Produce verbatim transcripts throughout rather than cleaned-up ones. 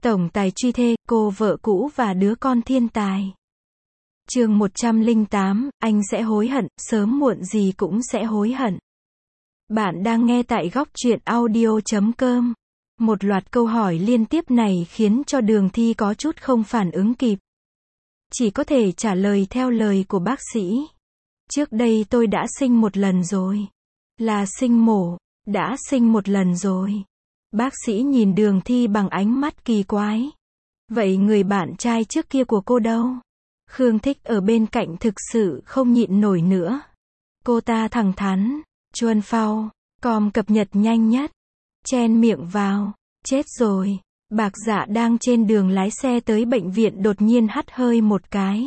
Tổng tài truy thê, cô vợ cũ và đứa con thiên tài. Chương một trăm lẻ tám, anh sẽ hối hận, sớm muộn gì cũng sẽ hối hận. Bạn đang nghe tại góc truyện audio chấm com. Một loạt câu hỏi liên tiếp này khiến cho Đường Thi có chút không phản ứng kịp. Chỉ có thể trả lời theo lời của bác sĩ. Trước đây tôi đã sinh một lần rồi. Là sinh mổ, đã sinh một lần rồi. Bác sĩ nhìn Đường Thi bằng ánh mắt kỳ quái. Vậy người bạn trai trước kia của cô đâu? Khương Thích ở bên cạnh thực sự không nhịn nổi nữa. Cô ta thẳng thắn, chuồn phao, com cập nhật nhanh nhất. Chen miệng vào, chết rồi. Bạc Dạ đang trên đường lái xe tới bệnh viện đột nhiên hắt hơi một cái.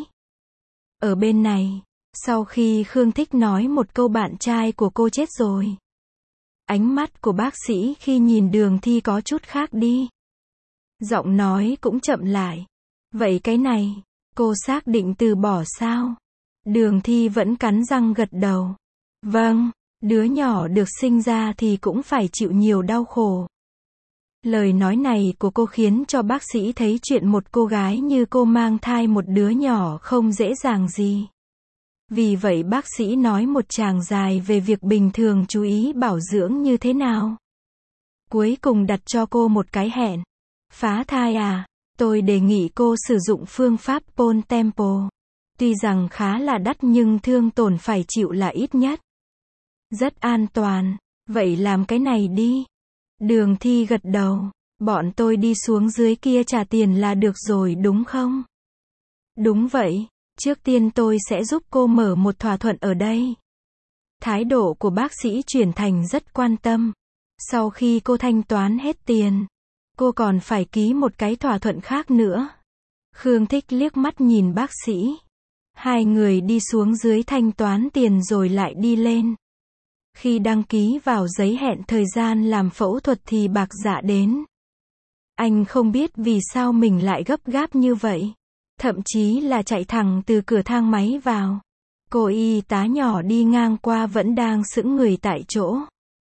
Ở bên này, sau khi Khương Thích nói một câu bạn trai của cô chết rồi. Ánh mắt của bác sĩ khi nhìn Đường Thi có chút khác đi. Giọng nói cũng chậm lại. Vậy cái này, cô xác định từ bỏ sao? Đường Thi vẫn cắn răng gật đầu. Vâng, đứa nhỏ được sinh ra thì cũng phải chịu nhiều đau khổ. Lời nói này của cô khiến cho bác sĩ thấy chuyện một cô gái như cô mang thai một đứa nhỏ không dễ dàng gì. Vì vậy bác sĩ nói một tràng dài về việc bình thường chú ý bảo dưỡng như thế nào. Cuối cùng đặt cho cô một cái hẹn. Phá thai à? Tôi đề nghị cô sử dụng phương pháp Pol Tempo. Tuy rằng khá là đắt nhưng thương tổn phải chịu là ít nhất. Rất an toàn. Vậy làm cái này đi. Đường Thi gật đầu. Bọn tôi đi xuống dưới kia trả tiền là được rồi đúng không? Đúng vậy. Trước tiên tôi sẽ giúp cô mở một thỏa thuận ở đây. Thái độ của bác sĩ chuyển thành rất quan tâm. Sau khi cô thanh toán hết tiền, cô còn phải ký một cái thỏa thuận khác nữa. Khương Thích liếc mắt nhìn bác sĩ. Hai người đi xuống dưới thanh toán tiền rồi lại đi lên. Khi đăng ký vào giấy hẹn thời gian làm phẫu thuật thì Bạc Dạ đến. Anh không biết vì sao mình lại gấp gáp như vậy. Thậm chí là chạy thẳng từ cửa thang máy vào. Cô y tá nhỏ đi ngang qua vẫn đang sững người tại chỗ.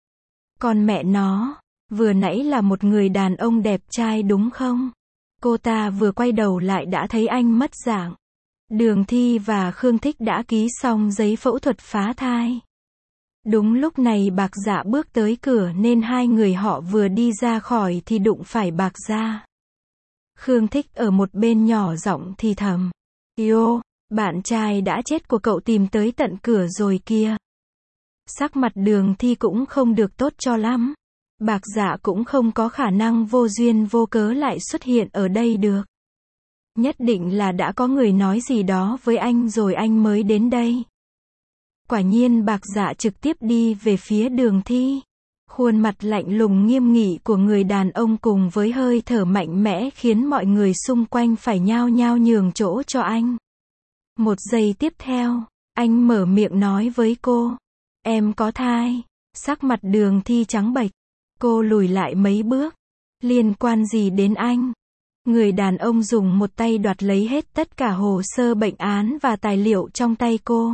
Còn mẹ nó, vừa nãy là một người đàn ông đẹp trai đúng không? Cô ta vừa quay đầu lại đã thấy anh mất dạng. Đường Thi và Khương Thích đã ký xong giấy phẫu thuật phá thai. Đúng lúc này Bạc Dạ bước tới cửa nên hai người họ vừa đi ra khỏi thì đụng phải Bạc Dạ. Khương Thích ở một bên nhỏ giọng thì thầm. Yo, bạn trai đã chết của cậu tìm tới tận cửa rồi kia. Sắc mặt Đường Thi cũng không được tốt cho lắm. Bạc Dạ cũng không có khả năng vô duyên vô cớ lại xuất hiện ở đây được. Nhất định là đã có người nói gì đó với anh rồi anh mới đến đây. Quả nhiên Bạc Dạ trực tiếp đi về phía Đường Thi. Khuôn mặt lạnh lùng nghiêm nghị của người đàn ông cùng với hơi thở mạnh mẽ khiến mọi người xung quanh phải nhao nhao nhường chỗ cho anh. Một giây tiếp theo, anh mở miệng nói với cô. Em có thai. Sắc mặt Đường Thi trắng bệch. Cô lùi lại mấy bước. Liên quan gì đến anh? Người đàn ông dùng một tay đoạt lấy hết tất cả hồ sơ bệnh án và tài liệu trong tay cô.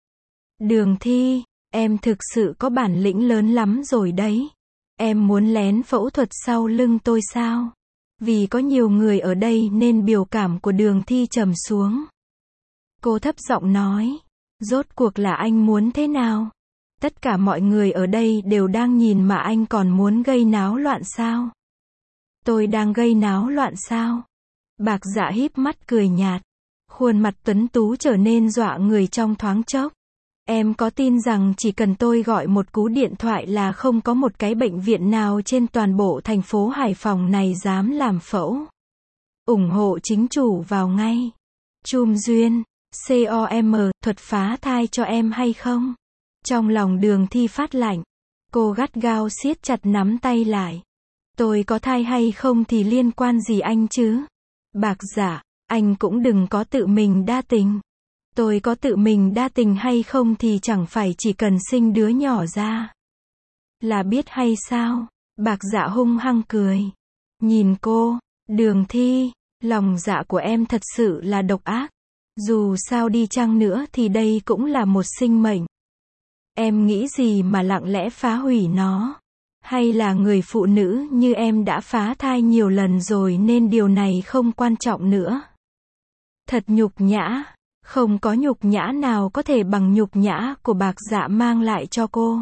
Đường Thi, em thực sự có bản lĩnh lớn lắm rồi đấy. Em muốn lén phẫu thuật sau lưng tôi sao? Vì có nhiều người ở đây nên biểu cảm của Đường Thi trầm xuống. Cô thấp giọng nói. Rốt cuộc là anh muốn thế nào? Tất cả mọi người ở đây đều đang nhìn mà anh còn muốn gây náo loạn sao? Tôi đang gây náo loạn sao? Bạc Dạ híp mắt cười nhạt. Khuôn mặt tuấn tú trở nên dọa người trong thoáng chốc. Em có tin rằng chỉ cần tôi gọi một cú điện thoại là không có một cái bệnh viện nào trên toàn bộ thành phố Hải Phòng này dám làm phẫu? ủng hộ chính chủ vào ngay. Chum Duyên, com, thuật phá thai cho em hay không? Trong lòng Đường Thi phát lạnh. Cô gắt gao siết chặt nắm tay lại. Tôi có thai hay không thì liên quan gì anh chứ? Bạc Dạ, anh cũng đừng có tự mình đa tình. Tôi có tự mình đa tình hay không thì chẳng phải chỉ cần sinh đứa nhỏ ra là biết hay sao? Bạc Dạ hung hăng cười. Nhìn cô, Đường Thi, lòng dạ của em thật sự là độc ác. Dù sao đi chăng nữa thì đây cũng là một sinh mệnh. Em nghĩ gì mà lặng lẽ phá hủy nó? Hay là người phụ nữ như em đã phá thai nhiều lần rồi nên điều này không quan trọng nữa. Thật nhục nhã, không có nhục nhã nào có thể bằng nhục nhã của Bạc Dạ mang lại cho cô.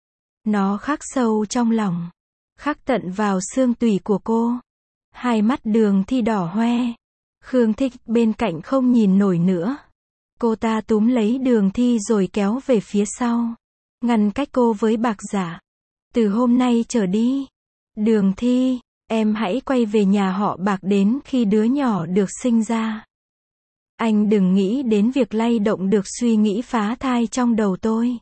Nó khắc sâu trong lòng, khắc tận vào xương tủy của cô. Hai mắt Đường Thi đỏ hoe. Khương Thích bên cạnh không nhìn nổi nữa. Cô ta túm lấy Đường Thi rồi kéo về phía sau, ngăn cách cô với Bạc Dạ. Từ hôm nay trở đi, Đường Thi, em hãy quay về nhà họ Bạc đến khi đứa nhỏ được sinh ra. Anh đừng nghĩ đến việc lay động được suy nghĩ phá thai trong đầu tôi.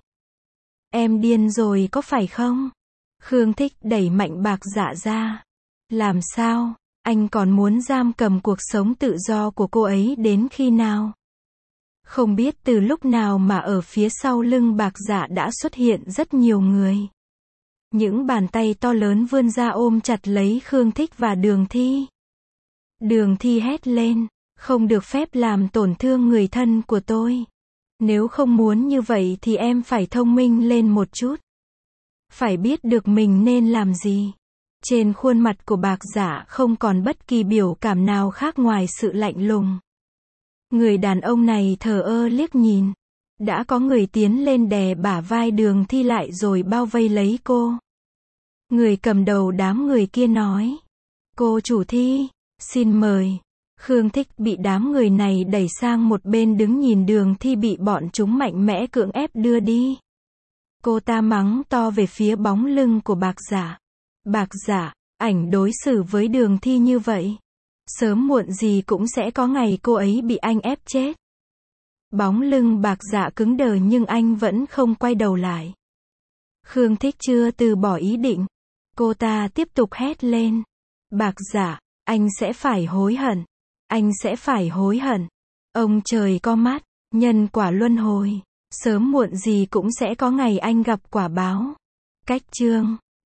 Em điên rồi có phải không? Khương Thích đẩy mạnh Bạc Dạ ra. Làm sao? Anh còn muốn giam cầm cuộc sống tự do của cô ấy đến khi nào? Không biết từ lúc nào mà ở phía sau lưng Bạc Dạ đã xuất hiện rất nhiều người. Những bàn tay to lớn vươn ra ôm chặt lấy Khương Thích và Đường Thi. Đường Thi hét lên, không được phép làm tổn thương người thân của tôi. Nếu không muốn như vậy thì em phải thông minh lên một chút. Phải biết được mình nên làm gì. Trên khuôn mặt của Bạc Dạ không còn bất kỳ biểu cảm nào khác ngoài sự lạnh lùng. Người đàn ông này thờ ơ liếc nhìn. Đã có người tiến lên đè bả vai Đường Thi lại rồi bao vây lấy cô. Người cầm đầu đám người kia nói. Cô chủ Thi, xin mời. Khương Thích bị đám người này đẩy sang một bên đứng nhìn Đường Thi bị bọn chúng mạnh mẽ cưỡng ép đưa đi. Cô ta mắng to về phía bóng lưng của Bạc Dạ. Bạc Dạ, ảnh đối xử với Đường Thi như vậy. Sớm muộn gì cũng sẽ có ngày cô ấy bị anh ép chết. Bóng lưng Bạc Dạ cứng đờ nhưng anh vẫn không quay đầu lại. Khương Thích chưa từ bỏ ý định. Cô ta tiếp tục hét lên. Bạc Dạ, anh sẽ phải hối hận. Anh sẽ phải hối hận. Ông trời có mắt, nhân quả luân hồi. Sớm muộn gì cũng sẽ có ngày anh gặp quả báo. Cách chương